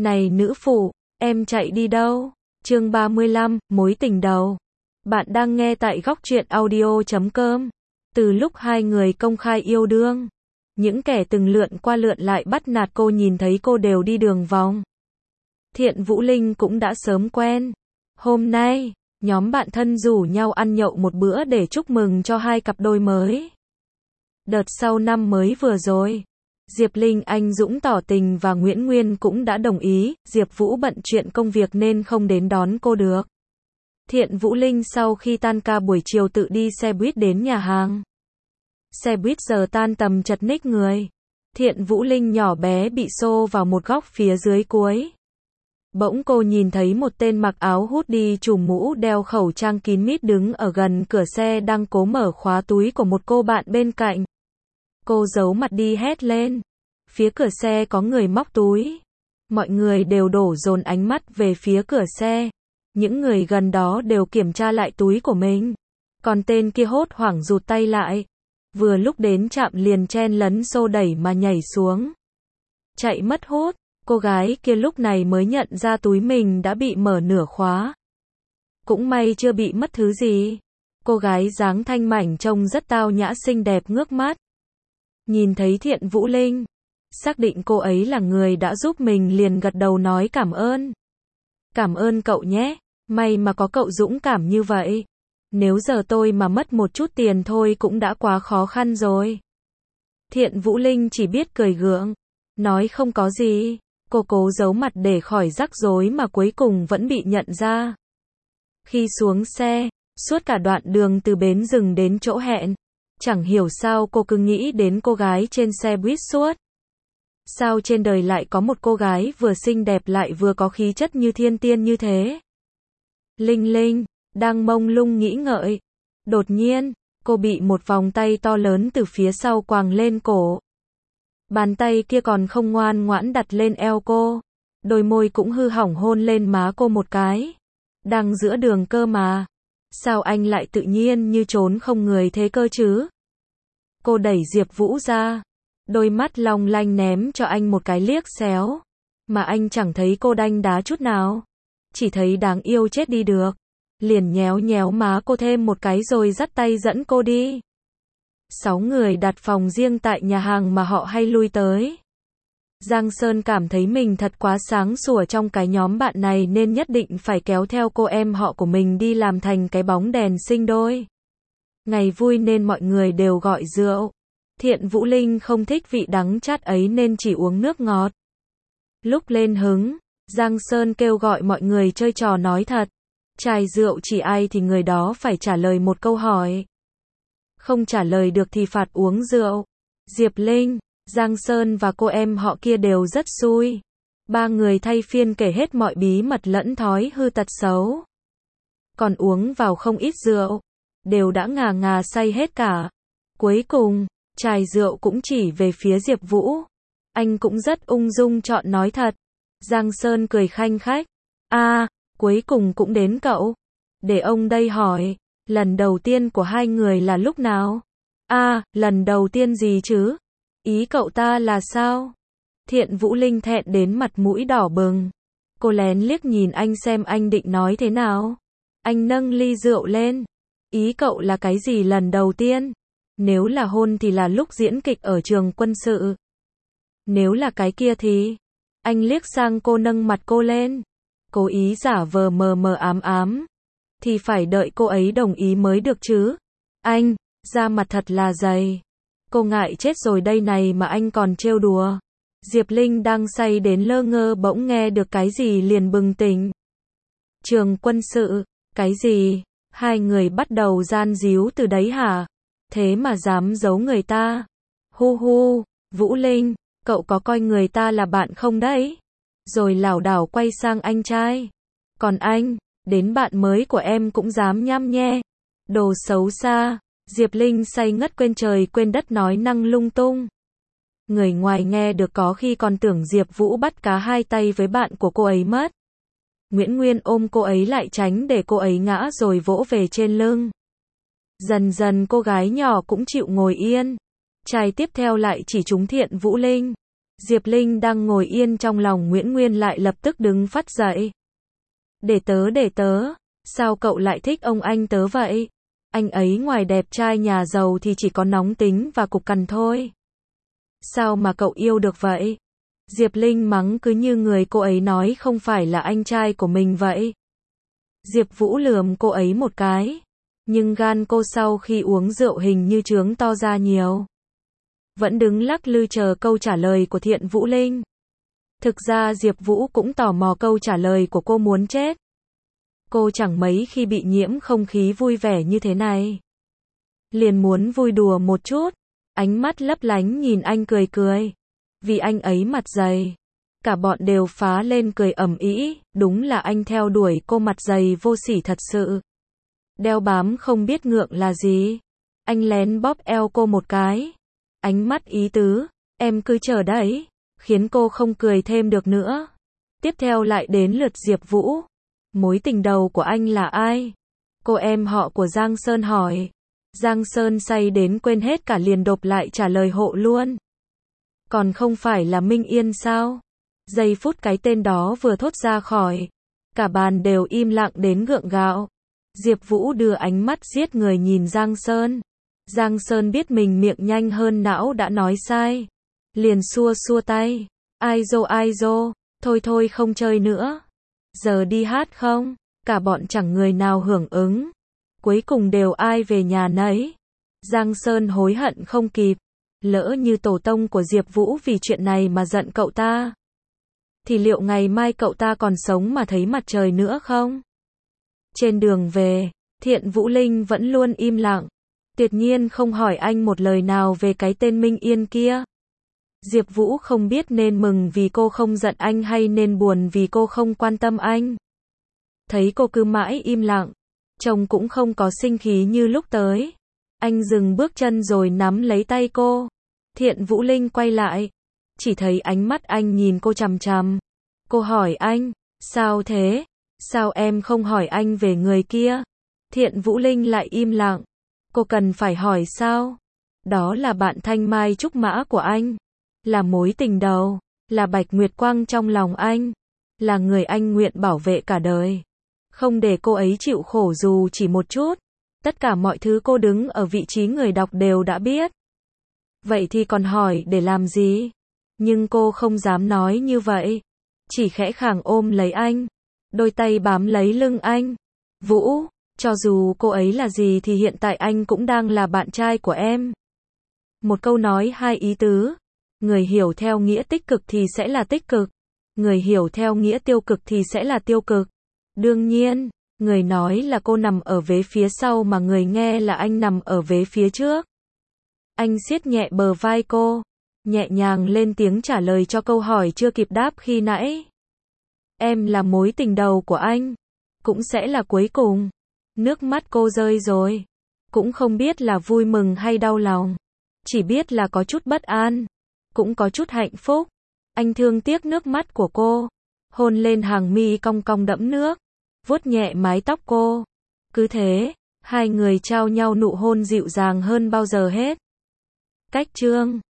Này nữ phụ, em chạy đi đâu? Chương 35, mối tình đầu. Bạn đang nghe tại góc truyện audio.com. Từ lúc hai người công khai yêu đương, những kẻ từng lượn qua lượn lại bắt nạt cô nhìn thấy cô đều đi đường vòng. Thiện Vũ Linh cũng đã sớm quen. Hôm nay, nhóm bạn thân rủ nhau ăn nhậu một bữa để chúc mừng cho hai cặp đôi mới. Đợt sau năm mới vừa rồi, Diệp Linh anh dũng tỏ tình và Nguyễn Nguyên cũng đã đồng ý, Diệp Vũ bận chuyện công việc nên không đến đón cô được. Thiện Vũ Linh sau khi tan ca buổi chiều tự đi xe buýt đến nhà hàng. Xe buýt giờ tan tầm chật ních người. Thiện Vũ Linh nhỏ bé bị xô vào một góc phía dưới cuối. Bỗng cô nhìn thấy một tên mặc áo hoodie trùm mũ đeo khẩu trang kín mít đứng ở gần cửa xe đang cố mở khóa túi của một cô bạn bên cạnh. Cô giấu mặt đi hét lên. Phía cửa xe có người móc túi. Mọi người đều đổ dồn ánh mắt về phía cửa xe. Những người gần đó đều kiểm tra lại túi của mình. Còn tên kia hốt hoảng rụt tay lại. Vừa lúc đến trạm liền chen lấn xô đẩy mà nhảy xuống. Chạy mất hút. Cô gái kia lúc này mới nhận ra túi mình đã bị mở nửa khóa. Cũng may chưa bị mất thứ gì. Cô gái dáng thanh mảnh trông rất tao nhã xinh đẹp ngước mắt. Nhìn thấy Thiện Vũ Linh, xác định cô ấy là người đã giúp mình liền gật đầu nói cảm ơn. Cảm ơn cậu nhé, may mà có cậu dũng cảm như vậy. Nếu giờ tôi mà mất một chút tiền thôi cũng đã quá khó khăn rồi. Thiện Vũ Linh chỉ biết cười gượng, nói không có gì. Cô cố giấu mặt để khỏi rắc rối mà cuối cùng vẫn bị nhận ra. Khi xuống xe, suốt cả đoạn đường từ bến rừng đến chỗ hẹn, chẳng hiểu sao cô cứ nghĩ đến cô gái trên xe buýt suốt. Sao trên đời lại có một cô gái vừa xinh đẹp lại vừa có khí chất như thiên tiên như thế? Linh Linh, đang mông lung nghĩ ngợi. Đột nhiên, cô bị một vòng tay to lớn từ phía sau quàng lên cổ. Bàn tay kia còn không ngoan ngoãn đặt lên eo cô. Đôi môi cũng hư hỏng hôn lên má cô một cái. Đang giữa đường cơ mà. Sao anh lại tự nhiên như trốn không người thế cơ chứ? Cô đẩy Diệp Vũ ra. Đôi mắt long lanh ném cho anh một cái liếc xéo. Mà anh chẳng thấy cô đanh đá chút nào. Chỉ thấy đáng yêu chết đi được. Liền nhéo nhéo má cô thêm một cái rồi dắt tay dẫn cô đi. 6 người đặt phòng riêng tại nhà hàng mà họ hay lui tới. Giang Sơn cảm thấy mình thật quá sáng sủa trong cái nhóm bạn này nên nhất định phải kéo theo cô em họ của mình đi làm thành cái bóng đèn sinh đôi. Ngày vui nên mọi người đều gọi rượu. Thiện Vũ Linh không thích vị đắng chát ấy nên chỉ uống nước ngọt. Lúc lên hứng, Giang Sơn kêu gọi mọi người chơi trò nói thật. Chai rượu chỉ ai thì người đó phải trả lời một câu hỏi. Không trả lời được thì phạt uống rượu. Diệp Linh, Giang Sơn và cô em họ kia đều rất xui. Ba người thay phiên kể hết mọi bí mật lẫn thói hư tật xấu. Còn uống vào không ít rượu. Đều đã ngà ngà say hết cả. Cuối cùng, chai rượu cũng chỉ về phía Diệp Vũ. Anh cũng rất ung dung chọn nói thật. Giang Sơn cười khanh khách. Cuối cùng cũng đến cậu. Để ông đây hỏi. Lần đầu tiên của hai người là lúc nào? Lần đầu tiên gì chứ? Ý cậu ta là sao? Thiện Vũ Linh thẹn đến mặt mũi đỏ bừng. Cô lén liếc nhìn anh xem anh định nói thế nào. Anh nâng ly rượu lên. Ý cậu là cái gì lần đầu tiên? Nếu là hôn thì là lúc diễn kịch ở trường quân sự. Nếu là cái kia thì... Anh liếc sang cô nâng mặt cô lên. Cố ý giả vờ mờ mờ ám ám. Thì phải đợi cô ấy đồng ý mới được chứ. Anh, da mặt thật là dày. Cô ngại chết rồi đây này mà anh còn trêu đùa. Diệp Linh đang say đến lơ ngơ bỗng nghe được cái gì liền bừng tỉnh. Trường quân sự, cái gì? Hai người bắt đầu gian díu từ đấy hả? Thế mà dám giấu người ta. Hu hu, Vũ Linh, cậu có coi người ta là bạn không đấy? Rồi lảo đảo quay sang anh trai. Còn anh, đến bạn mới của em cũng dám nhăm nhe. Đồ xấu xa. Diệp Linh say ngất quên trời quên đất nói năng lung tung. Người ngoài nghe được có khi còn tưởng Diệp Vũ bắt cá hai tay với bạn của cô ấy mất. Nguyễn Nguyên ôm cô ấy lại tránh để cô ấy ngã rồi vỗ về trên lưng. Dần dần cô gái nhỏ cũng chịu ngồi yên. Chai tiếp theo lại chỉ trúng Thiện Vũ Linh. Diệp Linh đang ngồi yên trong lòng Nguyễn Nguyên lại lập tức đứng phát dậy. Để tớ, sao cậu lại thích ông anh tớ vậy? Anh ấy ngoài đẹp trai nhà giàu thì chỉ có nóng tính và cục cằn thôi. Sao mà cậu yêu được vậy? Diệp Linh mắng cứ như người cô ấy nói không phải là anh trai của mình vậy. Diệp Vũ lườm cô ấy một cái. Nhưng gan cô sau khi uống rượu hình như trướng to ra nhiều. Vẫn đứng lắc lư chờ câu trả lời của Thiện Vũ Linh. Thực ra Diệp Vũ cũng tò mò câu trả lời của cô muốn chết. Cô chẳng mấy khi bị nhiễm không khí vui vẻ như thế này. Liền muốn vui đùa một chút. Ánh mắt lấp lánh nhìn anh cười cười. Vì anh ấy mặt dày. Cả bọn đều phá lên cười ầm ĩ, đúng là anh theo đuổi cô mặt dày vô sỉ thật sự. Đeo bám không biết ngượng là gì. Anh lén bóp eo cô một cái. Ánh mắt ý tứ, em cứ chờ đấy, khiến cô không cười thêm được nữa. Tiếp theo lại đến lượt Diệp Vũ. Mối tình đầu của anh là ai? Cô em họ của Giang Sơn hỏi. Giang Sơn say đến quên hết cả liền đột lại trả lời hộ luôn. Còn không phải là Minh Yên sao? Giây phút cái tên đó vừa thốt ra khỏi. Cả bàn đều im lặng đến gượng gạo. Diệp Vũ đưa ánh mắt giết người nhìn Giang Sơn. Giang Sơn biết mình miệng nhanh hơn não đã nói sai. Liền xua xua tay. Ai dô, thôi không chơi nữa. Giờ đi hát không? Cả bọn chẳng người nào hưởng ứng. Cuối cùng đều ai về nhà nấy. Giang Sơn hối hận không kịp. Lỡ như tổ tông của Diệp Vũ vì chuyện này mà giận cậu ta. Thì liệu ngày mai cậu ta còn sống mà thấy mặt trời nữa không? Trên đường về, Thiện Vũ Linh vẫn luôn im lặng. Tuyệt nhiên không hỏi anh một lời nào về cái tên Minh Yên kia. Diệp Vũ không biết nên mừng vì cô không giận anh hay nên buồn vì cô không quan tâm anh. Thấy cô cứ mãi im lặng, chồng cũng không có sinh khí như lúc tới. Anh dừng bước chân rồi nắm lấy tay cô. Thiện Vũ Linh quay lại, chỉ thấy ánh mắt anh nhìn cô chằm chằm. Cô hỏi anh, sao thế? Sao em không hỏi anh về người kia? Thiện Vũ Linh lại im lặng. Cô cần phải hỏi sao? Đó là bạn thanh mai trúc mã của anh. Là mối tình đầu. Là bạch nguyệt quang trong lòng anh. Là người anh nguyện bảo vệ cả đời. Không để cô ấy chịu khổ dù chỉ một chút. Tất cả mọi thứ cô đứng ở vị trí người đọc đều đã biết. Vậy thì còn hỏi để làm gì? Nhưng cô không dám nói như vậy. Chỉ khẽ khàng ôm lấy anh. Đôi tay bám lấy lưng anh. Vũ, cho dù cô ấy là gì thì hiện tại anh cũng đang là bạn trai của em. Một câu nói hai ý tứ. Người hiểu theo nghĩa tích cực thì sẽ là tích cực. Người hiểu theo nghĩa tiêu cực thì sẽ là tiêu cực. Đương nhiên, người nói là cô nằm ở vế phía sau mà người nghe là anh nằm ở vế phía trước. Anh siết nhẹ bờ vai cô. Nhẹ nhàng lên tiếng trả lời cho câu hỏi chưa kịp đáp khi nãy. Em là mối tình đầu của anh. Cũng sẽ là cuối cùng. Nước mắt cô rơi rồi. Cũng không biết là vui mừng hay đau lòng. Chỉ biết là có chút bất an. Cũng có chút hạnh phúc. Anh thương tiếc nước mắt của cô. Hôn lên hàng mi cong cong đẫm nước. Vuốt nhẹ mái tóc cô. Cứ thế, hai người trao nhau nụ hôn dịu dàng hơn bao giờ hết. Cách chương